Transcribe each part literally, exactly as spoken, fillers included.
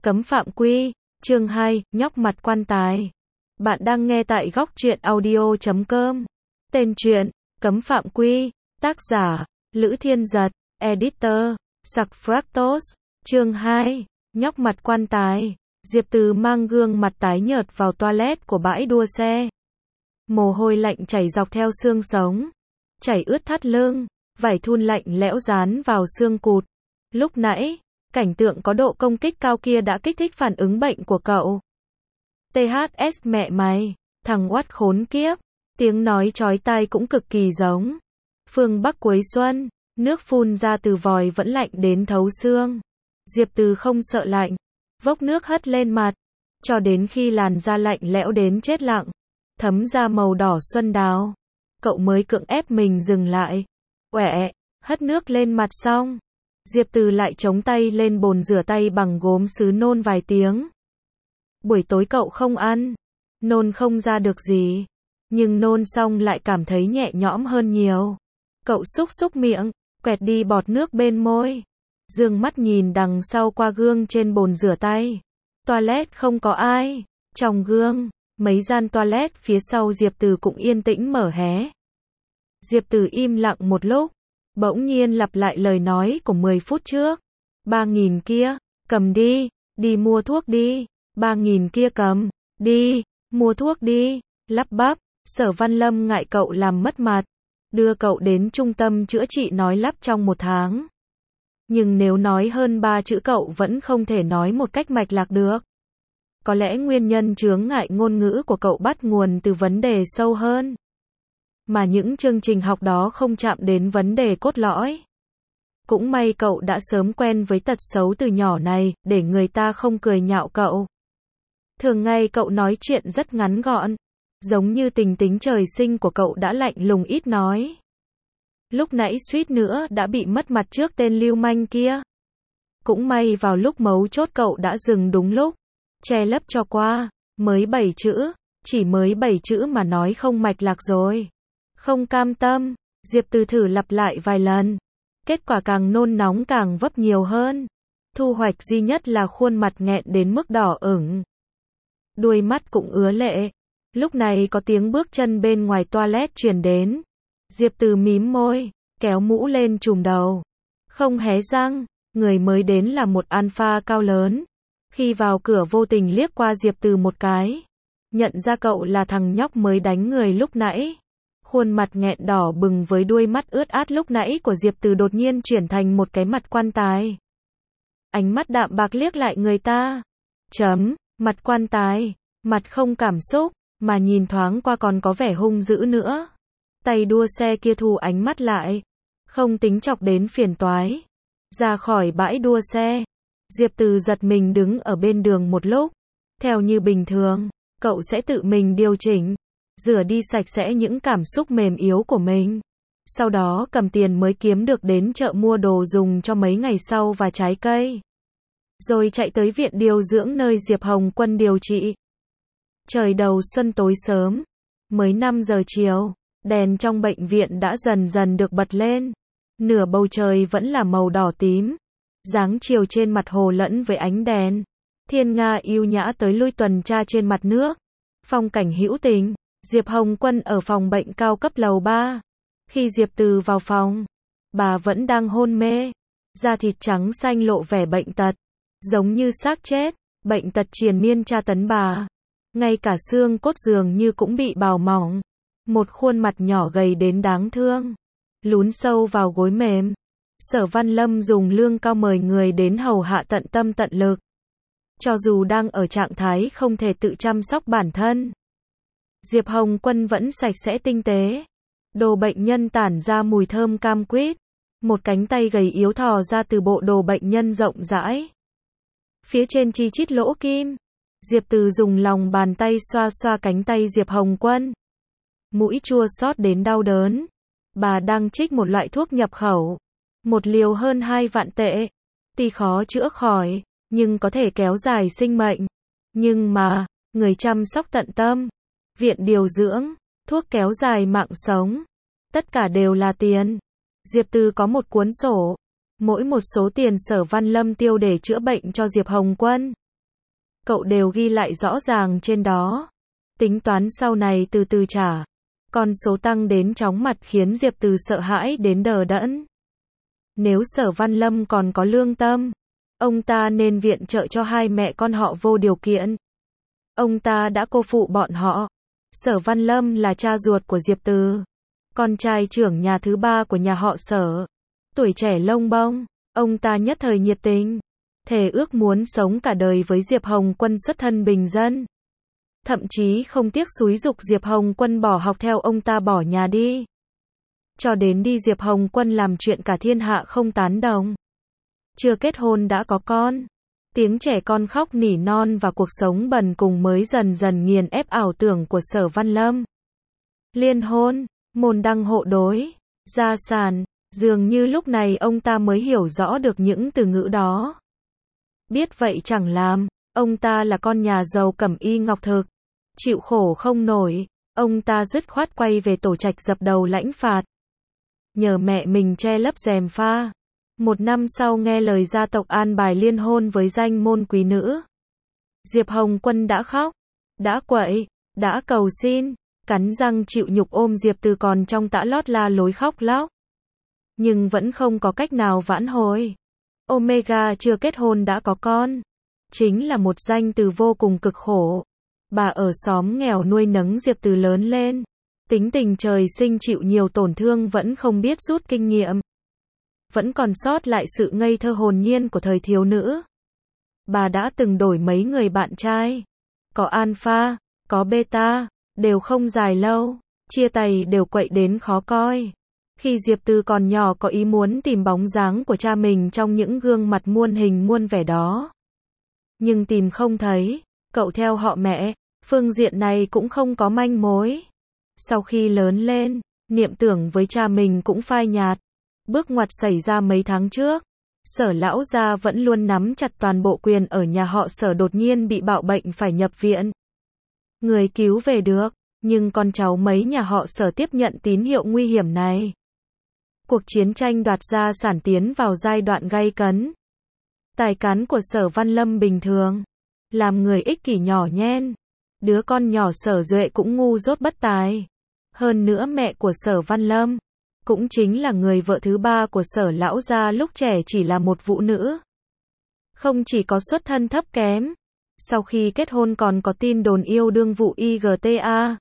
Cấm phạm quy, chương hai, nhóc mặt quan tài. Bạn đang nghe tại góc truyện audio chấm com. Tên truyện, Cấm phạm quy, tác giả, Lữ Thiên Giật, editor, Sặc Fractos, chương hai, nhóc mặt quan tài. Diệp Từ mang gương mặt tái nhợt vào toilet của bãi đua xe. Mồ hôi lạnh chảy dọc theo xương sống, chảy ướt thắt lưng, vải thun lạnh lẽo dán vào xương cụt. Lúc nãy, cảnh tượng có độ công kích cao kia đã kích thích phản ứng bệnh của cậu. tê hát ét mẹ mày, thằng oắt khốn kiếp. Tiếng nói chói tai cũng cực kỳ giống. Phương Bắc cuối xuân, nước phun ra từ vòi vẫn lạnh đến thấu xương. Diệp Từ không sợ lạnh, vốc nước hất lên mặt, cho đến khi làn da lạnh lẽo đến chết lặng, thấm ra màu đỏ xuân đào. Cậu mới cưỡng ép mình dừng lại. Quẹ, hất nước lên mặt xong, Diệp Từ lại chống tay lên bồn rửa tay bằng gốm sứ nôn vài tiếng. Buổi tối cậu không ăn, nôn không ra được gì, nhưng nôn xong lại cảm thấy nhẹ nhõm hơn nhiều. Cậu xúc xúc miệng, quẹt đi bọt nước bên môi, dương mắt nhìn đằng sau qua gương trên bồn rửa tay. Toilet không có ai, trong gương, mấy gian toilet phía sau Diệp Từ cũng yên tĩnh mở hé. Diệp Từ im lặng một lúc, bỗng nhiên lặp lại lời nói của mười phút trước. Ba nghìn kia, cầm đi, đi mua thuốc đi. Ba nghìn kia cầm, đi, mua thuốc đi. Lắp bắp, Sở Văn Lâm ngại cậu làm mất mặt, đưa cậu đến trung tâm chữa trị nói lắp trong một tháng. Nhưng nếu nói hơn ba chữ cậu vẫn không thể nói một cách mạch lạc được. Có lẽ nguyên nhân chướng ngại ngôn ngữ của cậu bắt nguồn từ vấn đề sâu hơn. Mà những chương trình học đó không chạm đến vấn đề cốt lõi. Cũng may cậu đã sớm quen với tật xấu từ nhỏ này, để người ta không cười nhạo cậu. Thường ngày cậu nói chuyện rất ngắn gọn, giống như tình tính trời sinh của cậu đã lạnh lùng ít nói. Lúc nãy suýt nữa đã bị mất mặt trước tên lưu manh kia. Cũng may vào lúc mấu chốt cậu đã dừng đúng lúc, che lấp cho qua. Mới bảy chữ, chỉ mới bảy chữ mà nói không mạch lạc rồi. Không cam tâm, Diệp Từ thử lặp lại vài lần. Kết quả càng nôn nóng càng vấp nhiều hơn. Thu hoạch duy nhất là khuôn mặt nghẹn đến mức đỏ ửng. Đuôi mắt cũng ứa lệ. Lúc này có tiếng bước chân bên ngoài toilet truyền đến. Diệp Từ mím môi, kéo mũ lên trùm đầu. Không hé răng, người mới đến là một alpha cao lớn. Khi vào cửa vô tình liếc qua Diệp Từ một cái. Nhận ra cậu là thằng nhóc mới đánh người lúc nãy. Khuôn mặt nghẹn đỏ bừng với đuôi mắt ướt át lúc nãy của Diệp Từ đột nhiên chuyển thành một cái mặt quan tài. Ánh mắt đạm bạc liếc lại người ta. Chấm, mặt quan tài, mặt không cảm xúc, mà nhìn thoáng qua còn có vẻ hung dữ nữa. Tay đua xe kia thu ánh mắt lại, không tính chọc đến phiền toái. Ra khỏi bãi đua xe, Diệp Từ giật mình đứng ở bên đường một lúc. Theo như bình thường, cậu sẽ tự mình điều chỉnh, rửa đi sạch sẽ những cảm xúc mềm yếu của mình. Sau đó cầm tiền mới kiếm được đến chợ mua đồ dùng cho mấy ngày sau và trái cây. Rồi chạy tới viện điều dưỡng nơi Diệp Hồng Quân điều trị. Trời đầu xuân tối sớm, mới năm giờ chiều, đèn trong bệnh viện đã dần dần được bật lên. Nửa bầu trời vẫn là màu đỏ tím. Dáng chiều trên mặt hồ lẫn với ánh đèn. Thiên nga yêu nhã tới lui tuần tra trên mặt nước. Phong cảnh hữu tình. Diệp Hồng Quân ở phòng bệnh cao cấp lầu ba. Khi Diệp Từ vào phòng, bà vẫn đang hôn mê. Da thịt trắng xanh lộ vẻ bệnh tật, giống như xác chết. Bệnh tật triền miên tra tấn bà. Ngay cả xương cốt dường như cũng bị bào mỏng. Một khuôn mặt nhỏ gầy đến đáng thương, lún sâu vào gối mềm. Sở Văn Lâm dùng lương cao mời người đến hầu hạ tận tâm tận lực. Cho dù đang ở trạng thái không thể tự chăm sóc bản thân, Diệp Hồng Quân vẫn sạch sẽ tinh tế. Đồ bệnh nhân tản ra mùi thơm cam quýt. Một cánh tay gầy yếu thò ra từ bộ đồ bệnh nhân rộng rãi. Phía trên chi chít lỗ kim. Diệp Từ dùng lòng bàn tay xoa xoa cánh tay Diệp Hồng Quân. Mũi chua xót đến đau đớn. Bà đang trích một loại thuốc nhập khẩu. Một liều hơn hai vạn tệ. Tuy khó chữa khỏi, nhưng có thể kéo dài sinh mệnh. Nhưng mà, người chăm sóc tận tâm, viện điều dưỡng, thuốc kéo dài mạng sống, tất cả đều là tiền. Diệp Từ có một cuốn sổ. Mỗi một số tiền Sở Văn Lâm tiêu để chữa bệnh cho Diệp Hồng Quân. cậu đều ghi lại rõ ràng trên đó. Tính toán sau này từ từ trả. Con số tăng đến chóng mặt khiến Diệp Từ sợ hãi đến đờ đẫn. Nếu Sở Văn Lâm còn có lương tâm, ông ta nên viện trợ cho hai mẹ con họ vô điều kiện. Ông ta đã cô phụ bọn họ. Sở Văn Lâm là cha ruột của Diệp Từ, con trai trưởng nhà thứ ba của nhà họ Sở. Tuổi trẻ lông bông, ông ta nhất thời nhiệt tình, thề ước muốn sống cả đời với Diệp Hồng Quân xuất thân bình dân. Thậm chí không tiếc xúi giục Diệp Hồng Quân bỏ học theo ông ta bỏ nhà đi. Cho đến đi Diệp Hồng Quân làm chuyện cả thiên hạ không tán đồng. Chưa kết hôn đã có con. Tiếng trẻ con khóc nỉ non và cuộc sống bần cùng mới dần dần nghiền ép ảo tưởng của Sở Văn Lâm. Liên hôn, môn đăng hộ đối, gia sản, dường như lúc này ông ta mới hiểu rõ được những từ ngữ đó. Biết vậy chẳng làm, ông ta là con nhà giàu cẩm y ngọc thực. Chịu khổ không nổi, ông ta dứt khoát quay về tổ trạch dập đầu lãnh phạt. Nhờ mẹ mình che lấp gièm pha. Một năm sau nghe lời gia tộc an bài liên hôn với danh môn quý nữ. Diệp Hồng Quân đã khóc, đã quậy, đã cầu xin, cắn răng chịu nhục ôm Diệp Từ còn trong tã lót la lối khóc lóc. Nhưng vẫn không có cách nào vãn hồi. Omega chưa kết hôn đã có con. Chính là một danh từ vô cùng cực khổ. Bà ở xóm nghèo nuôi nấng Diệp Từ lớn lên. Tính tình trời sinh chịu nhiều tổn thương vẫn không biết rút kinh nghiệm. Vẫn còn sót lại sự ngây thơ hồn nhiên của thời thiếu nữ. Bà đã từng đổi mấy người bạn trai. Có alpha, có beta, đều không dài lâu. Chia tay đều quậy đến khó coi. Khi Diệp Từ còn nhỏ có ý muốn tìm bóng dáng của cha mình trong những gương mặt muôn hình muôn vẻ đó. Nhưng tìm không thấy, cậu theo họ mẹ, phương diện này cũng không có manh mối. Sau khi lớn lên, niệm tưởng với cha mình cũng phai nhạt. Bước ngoặt xảy ra mấy tháng trước. Sở lão gia vẫn luôn nắm chặt toàn bộ quyền ở nhà họ Sở đột nhiên bị bạo bệnh phải nhập viện. Người cứu về được, nhưng con cháu mấy nhà họ Sở tiếp nhận tín hiệu nguy hiểm này. Cuộc chiến tranh đoạt gia sản tiến vào giai đoạn gay cấn. Tài cán của Sở Văn Lâm bình thường. Làm người ích kỷ nhỏ nhen. Đứa con nhỏ Sở Duệ cũng ngu dốt bất tài. Hơn nữa mẹ của Sở Văn Lâm cũng chính là người vợ thứ ba của Sở lão gia lúc trẻ chỉ là một vũ nữ. Không chỉ có xuất thân thấp kém, sau khi kết hôn còn có tin đồn yêu đương vụ i giê tê a.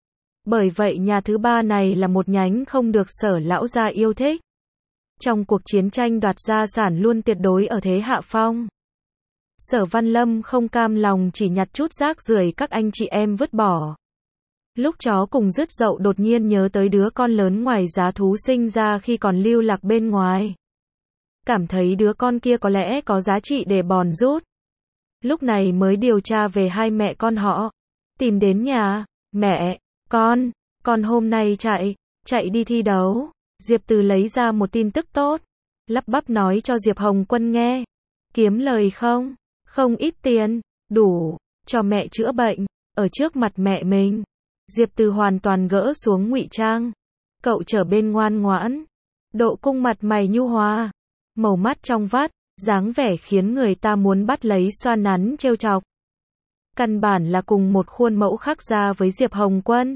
Bởi vậy nhà thứ ba này là một nhánh không được Sở lão gia yêu thích. Trong cuộc chiến tranh đoạt gia sản luôn tuyệt đối ở thế hạ phong. Sở Văn Lâm không cam lòng chỉ nhặt chút rác rưởi các anh chị em vứt bỏ. Lúc chó cùng dứt dậu đột nhiên nhớ tới đứa con lớn ngoài giá thú sinh ra khi còn lưu lạc bên ngoài. Cảm thấy đứa con kia có lẽ có giá trị để bòn rút. Lúc này mới điều tra về hai mẹ con họ. Tìm đến nhà, mẹ, con, con hôm nay chạy, chạy đi thi đấu. Diệp Từ lấy ra một tin tức tốt. Lắp bắp nói cho Diệp Hồng Quân nghe. Kiếm lời không? Không ít tiền, đủ, cho mẹ chữa bệnh, ở trước mặt mẹ mình. Diệp Từ hoàn toàn gỡ xuống ngụy trang. Cậu trở bên ngoan ngoãn. Độ cung mặt mày nhu hòa. Màu mắt trong vắt, dáng vẻ khiến người ta muốn bắt lấy xoa nắn trêu chọc. Căn bản là cùng một khuôn mẫu khác ra với Diệp Hồng Quân.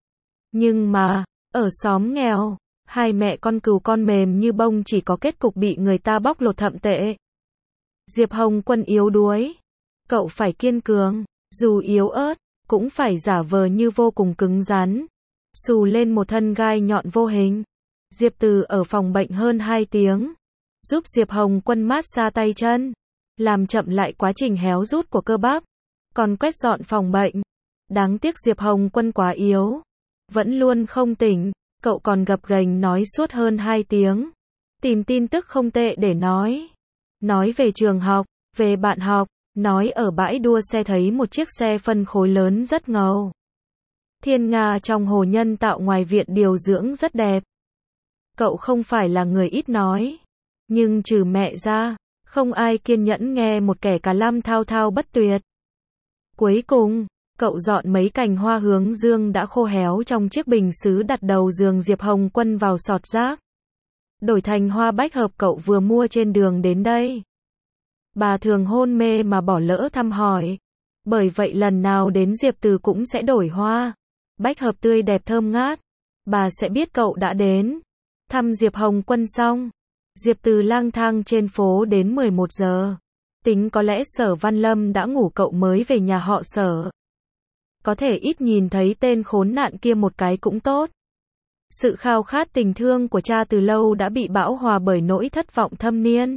Nhưng mà, ở xóm nghèo, hai mẹ con cừu con mềm như bông chỉ có kết cục bị người ta bóc lột thậm tệ. Diệp Hồng Quân yếu đuối. Cậu phải kiên cường, dù yếu ớt, cũng phải giả vờ như vô cùng cứng rắn. Xù lên một thân gai nhọn vô hình. Diệp Từ ở phòng bệnh hơn hai tiếng. Giúp Diệp Hồng Quân massage tay chân. Làm chậm lại quá trình héo rút của cơ bắp. Còn quét dọn phòng bệnh. Đáng tiếc Diệp Hồng Quân quá yếu. Vẫn luôn không tỉnh. Cậu còn gập ghềnh nói suốt hơn hai tiếng. Tìm tin tức không tệ để nói. Nói về trường học, về bạn học. Nói ở bãi đua xe thấy một chiếc xe phân khối lớn rất ngầu. Thiên nga trong hồ nhân tạo ngoài viện điều dưỡng rất đẹp. Cậu không phải là người ít nói. Nhưng trừ mẹ ra, không ai kiên nhẫn nghe một kẻ cà lam thao thao bất tuyệt. Cuối cùng, cậu dọn mấy cành hoa hướng dương đã khô héo trong chiếc bình sứ đặt đầu giường Diệp Hồng Quân vào sọt rác. Đổi thành hoa bách hợp cậu vừa mua trên đường đến đây. Bà thường hôn mê mà bỏ lỡ thăm hỏi. Bởi vậy lần nào đến Diệp Từ cũng sẽ đổi hoa. Bách hợp tươi đẹp thơm ngát. Bà sẽ biết cậu đã đến. Thăm Diệp Hồng Quân xong, Diệp Từ lang thang trên phố đến mười một giờ. Tính có lẽ Sở Văn Lâm đã ngủ cậu mới về nhà họ Sở. Có thể ít nhìn thấy tên khốn nạn kia một cái cũng tốt. Sự khao khát tình thương của cha từ lâu đã bị bão hòa bởi nỗi thất vọng thâm niên.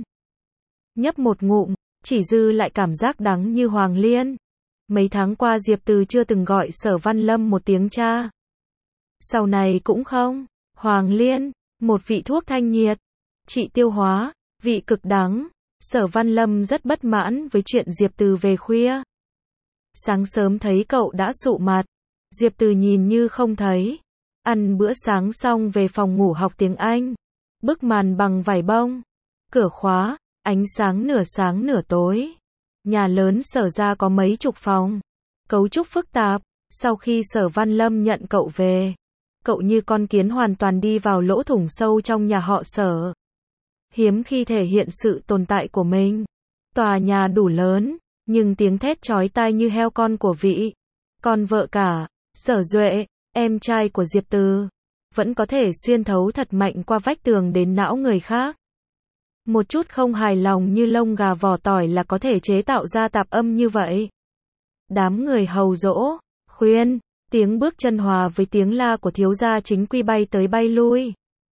Nhấp một ngụm, chỉ dư lại cảm giác đắng như hoàng liên. Mấy tháng qua Diệp Từ chưa từng gọi Sở Văn Lâm một tiếng cha. Sau này cũng không. Hoàng liên, một vị thuốc thanh nhiệt, trị tiêu hóa, vị cực đắng. Sở Văn Lâm rất bất mãn với chuyện Diệp Từ về khuya. Sáng sớm thấy cậu đã sụ mặt, Diệp Từ nhìn như không thấy. Ăn bữa sáng xong về phòng ngủ học tiếng Anh. Bức màn bằng vải bông, cửa khóa, ánh sáng nửa sáng nửa tối. Nhà lớn Sở ra có mấy chục phòng, cấu trúc phức tạp. Sau khi Sở Văn Lâm nhận cậu về, cậu như con kiến hoàn toàn đi vào lỗ thủng sâu trong nhà họ Sở. Hiếm khi thể hiện sự tồn tại của mình. Tòa nhà đủ lớn, nhưng tiếng thét chói tai như heo con của vị con vợ cả, Sở Duệ, em trai của Diệp Từ, vẫn có thể xuyên thấu thật mạnh qua vách tường đến não người khác. Một chút không hài lòng như lông gà vỏ tỏi là có thể chế tạo ra tạp âm như vậy. Đám người hầu dỗ, khuyên, tiếng bước chân hòa với tiếng la của thiếu gia chính quy bay tới bay lui.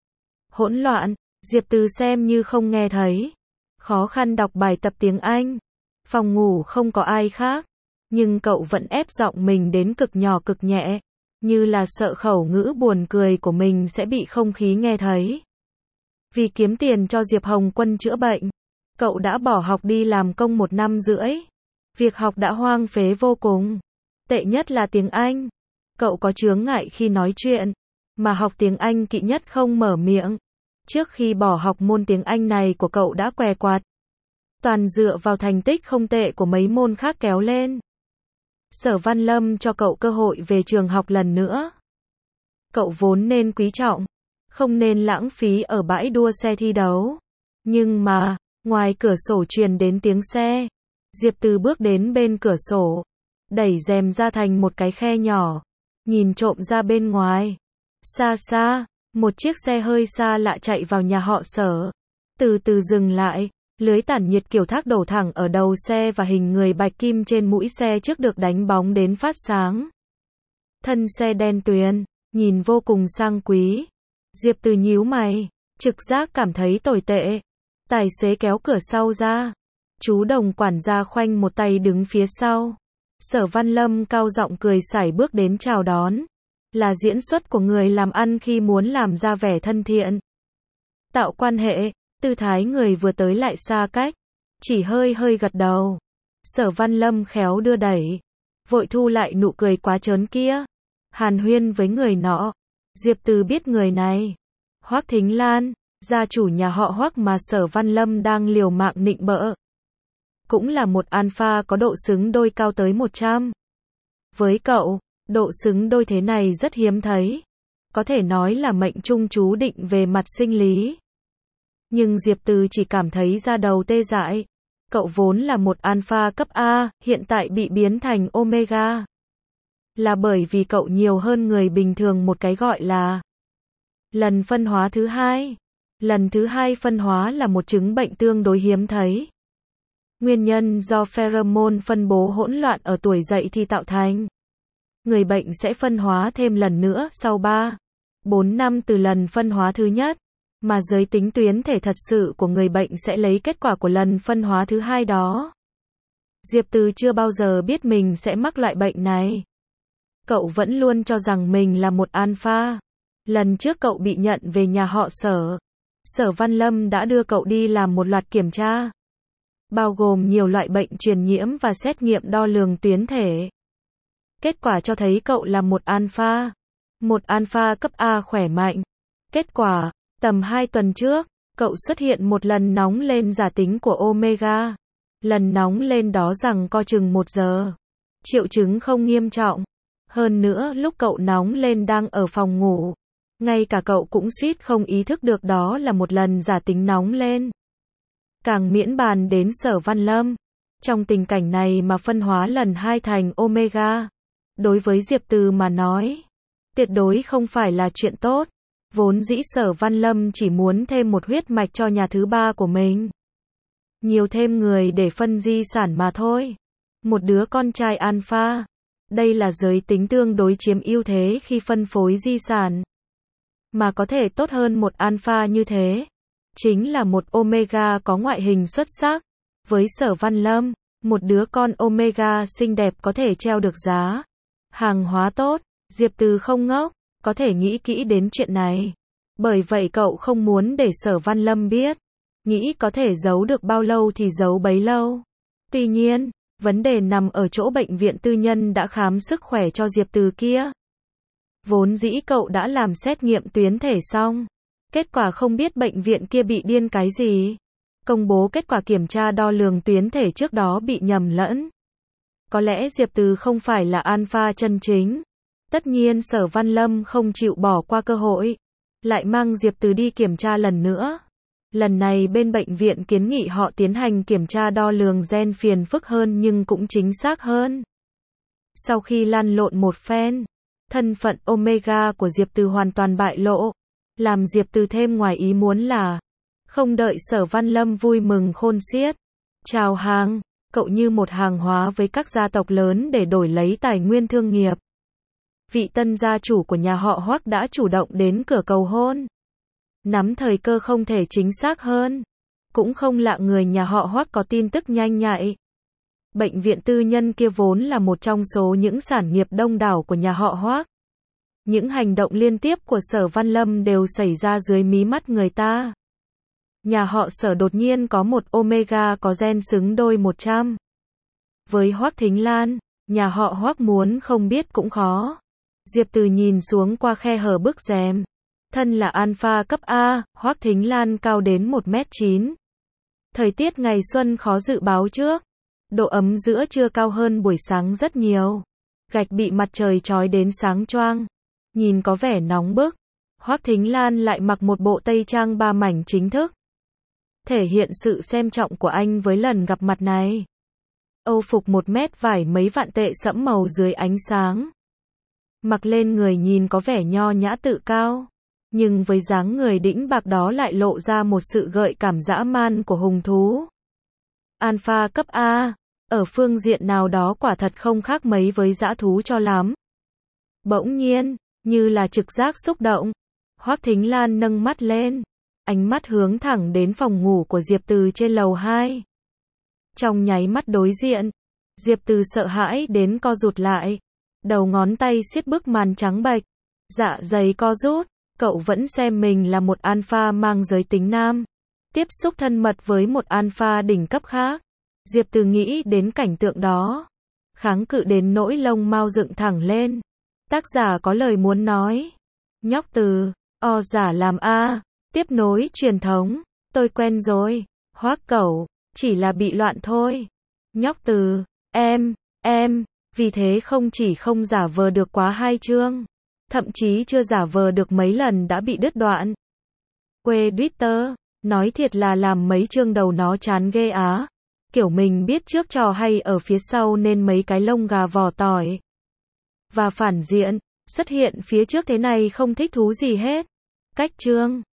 Hỗn loạn, Diệp Từ xem như không nghe thấy. Khó khăn đọc bài tập tiếng Anh. Phòng ngủ không có ai khác, nhưng cậu vẫn ép giọng mình đến cực nhỏ cực nhẹ, như là sợ khẩu ngữ buồn cười của mình sẽ bị không khí nghe thấy. Vì kiếm tiền cho Diệp Hồng Quân chữa bệnh, cậu đã bỏ học đi làm công một năm rưỡi. Việc học đã hoang phế vô cùng. Tệ nhất là tiếng Anh. Cậu có chướng ngại khi nói chuyện, mà học tiếng Anh kỵ nhất không mở miệng. Trước khi bỏ học môn tiếng Anh này của cậu đã què quạt. Toàn dựa vào thành tích không tệ của mấy môn khác kéo lên. Sở Văn Lâm cho cậu cơ hội về trường học lần nữa. Cậu vốn nên quý trọng, không nên lãng phí ở bãi đua xe thi đấu. Nhưng mà, ngoài cửa sổ truyền đến tiếng xe. Diệp Từ bước đến bên cửa sổ, đẩy rèm ra thành một cái khe nhỏ, nhìn trộm ra bên ngoài. Xa xa, một chiếc xe hơi xa lạ chạy vào nhà họ Sở. Từ từ dừng lại, lưới tản nhiệt kiểu thác đổ thẳng ở đầu xe và hình người bạch kim trên mũi xe trước được đánh bóng đến phát sáng. Thân xe đen tuyền, nhìn vô cùng sang quý. Diệp Từ nhíu mày, trực giác cảm thấy tồi tệ. Tài xế kéo cửa sau ra. Chú Đồng quản gia khoanh một tay đứng phía sau. Sở Văn Lâm cao giọng cười sải bước đến chào đón. Là diễn xuất của người làm ăn khi muốn làm ra vẻ thân thiện. Tạo quan hệ, tư thái người vừa tới lại xa cách. Chỉ hơi hơi gật đầu. Sở Văn Lâm khéo đưa đẩy. Vội thu lại nụ cười quá trớn kia. Hàn huyên với người nọ. Diệp Từ biết người này. Hoắc Thính Lan, gia chủ nhà họ Hoắc mà Sở Văn Lâm đang liều mạng nịnh bợ. Cũng là một alpha có độ xứng đôi cao tới một trăm. Với cậu, độ xứng đôi thế này rất hiếm thấy. Có thể nói là mệnh trung chú định về mặt sinh lý. Nhưng Diệp Từ chỉ cảm thấy da đầu tê dại. Cậu vốn là một alpha cấp A, hiện tại bị biến thành omega. Là bởi vì cậu nhiều hơn người bình thường một cái gọi là lần phân hóa thứ hai. Lần thứ hai phân hóa là một chứng bệnh tương đối hiếm thấy. Nguyên nhân do pheromone phân bố hỗn loạn ở tuổi dậy thì tạo thành. Người bệnh sẽ phân hóa thêm lần nữa sau ba, bốn năm từ lần phân hóa thứ nhất, mà giới tính tuyến thể thật sự của người bệnh sẽ lấy kết quả của lần phân hóa thứ hai đó. Diệp Từ chưa bao giờ biết mình sẽ mắc loại bệnh này. Cậu vẫn luôn cho rằng mình là một alpha. Lần trước cậu bị nhận về nhà họ Sở, Sở Văn Lâm đã đưa cậu đi làm một loạt kiểm tra, bao gồm nhiều loại bệnh truyền nhiễm và xét nghiệm đo lường tuyến thể. Kết quả cho thấy cậu là một alpha. Một alpha cấp A khỏe mạnh. Kết quả, tầm hai tuần trước, cậu xuất hiện một lần nóng lên giả tính của omega. Lần nóng lên đó rằng co chừng một giờ. Triệu chứng không nghiêm trọng. Hơn nữa lúc cậu nóng lên đang ở phòng ngủ. Ngay cả cậu cũng suýt không ý thức được đó là một lần giả tính nóng lên. Càng miễn bàn đến Sở Văn Lâm. Trong tình cảnh này mà phân hóa lần hai thành Omega, đối với Diệp Từ mà nói, tuyệt đối không phải là chuyện tốt. Vốn dĩ Sở Văn Lâm chỉ muốn thêm một huyết mạch cho nhà thứ ba của mình. Nhiều thêm người để phân di sản mà thôi. Một đứa con trai alpha. Đây là giới tính tương đối chiếm ưu thế khi phân phối di sản. Mà có thể tốt hơn một alpha như thế. Chính là một omega có ngoại hình xuất sắc. Với Sở Văn Lâm, một đứa con omega xinh đẹp có thể treo được giá. Hàng hóa tốt, Diệp Từ không ngốc, có thể nghĩ kỹ đến chuyện này. Bởi vậy cậu không muốn để Sở Văn Lâm biết. Nghĩ có thể giấu được bao lâu thì giấu bấy lâu. Tuy nhiên, vấn đề nằm ở chỗ bệnh viện tư nhân đã khám sức khỏe cho Diệp Từ kia. Vốn dĩ cậu đã làm xét nghiệm tuyến thể xong. Kết quả không biết bệnh viện kia bị điên cái gì. Công bố kết quả kiểm tra đo lường tuyến thể trước đó bị nhầm lẫn. Có lẽ Diệp Từ không phải là alpha chân chính. Tất nhiên Sở Văn Lâm không chịu bỏ qua cơ hội. Lại mang Diệp Từ đi kiểm tra lần nữa. Lần này bên bệnh viện kiến nghị họ tiến hành kiểm tra đo lường gen phiền phức hơn nhưng cũng chính xác hơn. Sau khi lăn lộn một phen, thân phận Omega của Diệp Từ hoàn toàn bại lộ. Làm Diệp Từ thêm ngoài ý muốn là, không đợi Sở Văn Lâm vui mừng khôn xiết. Chào hàng, cậu như một hàng hóa với các gia tộc lớn để đổi lấy tài nguyên thương nghiệp. Vị tân gia chủ của nhà họ Hoắc đã chủ động đến cửa cầu hôn. Nắm thời cơ không thể chính xác hơn. Cũng không lạ người nhà họ Hoắc có tin tức nhanh nhạy. Bệnh viện tư nhân kia vốn là một trong số những sản nghiệp đông đảo của nhà họ Hoắc. Những hành động liên tiếp của Sở Văn Lâm đều xảy ra dưới mí mắt người ta. Nhà họ Sở đột nhiên có một omega có gen xứng đôi một trăm. Với Hoắc Thính Lan, nhà họ Hoắc muốn không biết cũng khó. Diệp Từ nhìn xuống qua khe hở bức rèm. Thân là alpha cấp A, Hoắc Thính Lan cao đến một mét chín. Thời tiết ngày xuân khó dự báo trước. Độ ấm giữa trưa cao hơn buổi sáng rất nhiều. Gạch bị mặt trời chói đến sáng choang. Nhìn có vẻ nóng bức. Hoắc Thính Lan lại mặc một bộ tây trang ba mảnh chính thức. Thể hiện sự xem trọng của anh với lần gặp mặt này. Âu phục một mét vải mấy vạn tệ sẫm màu dưới ánh sáng. Mặc lên người nhìn có vẻ nho nhã tự cao. Nhưng với dáng người đĩnh bạc đó lại lộ ra một sự gợi cảm dã man của hùng thú. Alpha cấp A, ở phương diện nào đó quả thật không khác mấy với dã thú cho lắm. Bỗng nhiên, như là trực giác xúc động, Hoắc Thính Lan nâng mắt lên, ánh mắt hướng thẳng đến phòng ngủ của Diệp Từ trên lầu hai. Trong nháy mắt đối diện, Diệp Từ sợ hãi đến co rụt lại, đầu ngón tay siết bức màn trắng bệch, dạ dày co rút. Cậu vẫn xem mình là một alpha mang giới tính nam. Tiếp xúc thân mật với một alpha đỉnh cấp khác. Diệp Từ nghĩ đến cảnh tượng đó. Kháng cự đến nỗi lông mao dựng thẳng lên. Tác giả có lời muốn nói. Nhóc Từ, o giả làm A, tiếp nối truyền thống. Tôi quen rồi. Hoắc cẩu, chỉ là bị loạn thôi. Nhóc Từ, em, em, vì thế không chỉ không giả vờ được quá hai chương. Thậm chí chưa giả vờ được mấy lần đã bị đứt đoạn. Quê Twitter, nói thiệt là làm mấy chương đầu nó chán ghê á. Kiểu mình biết trước trò hay ở phía sau nên mấy cái lông gà vỏ tỏi. Và phản diện, xuất hiện phía trước thế này không thích thú gì hết. Cách chương.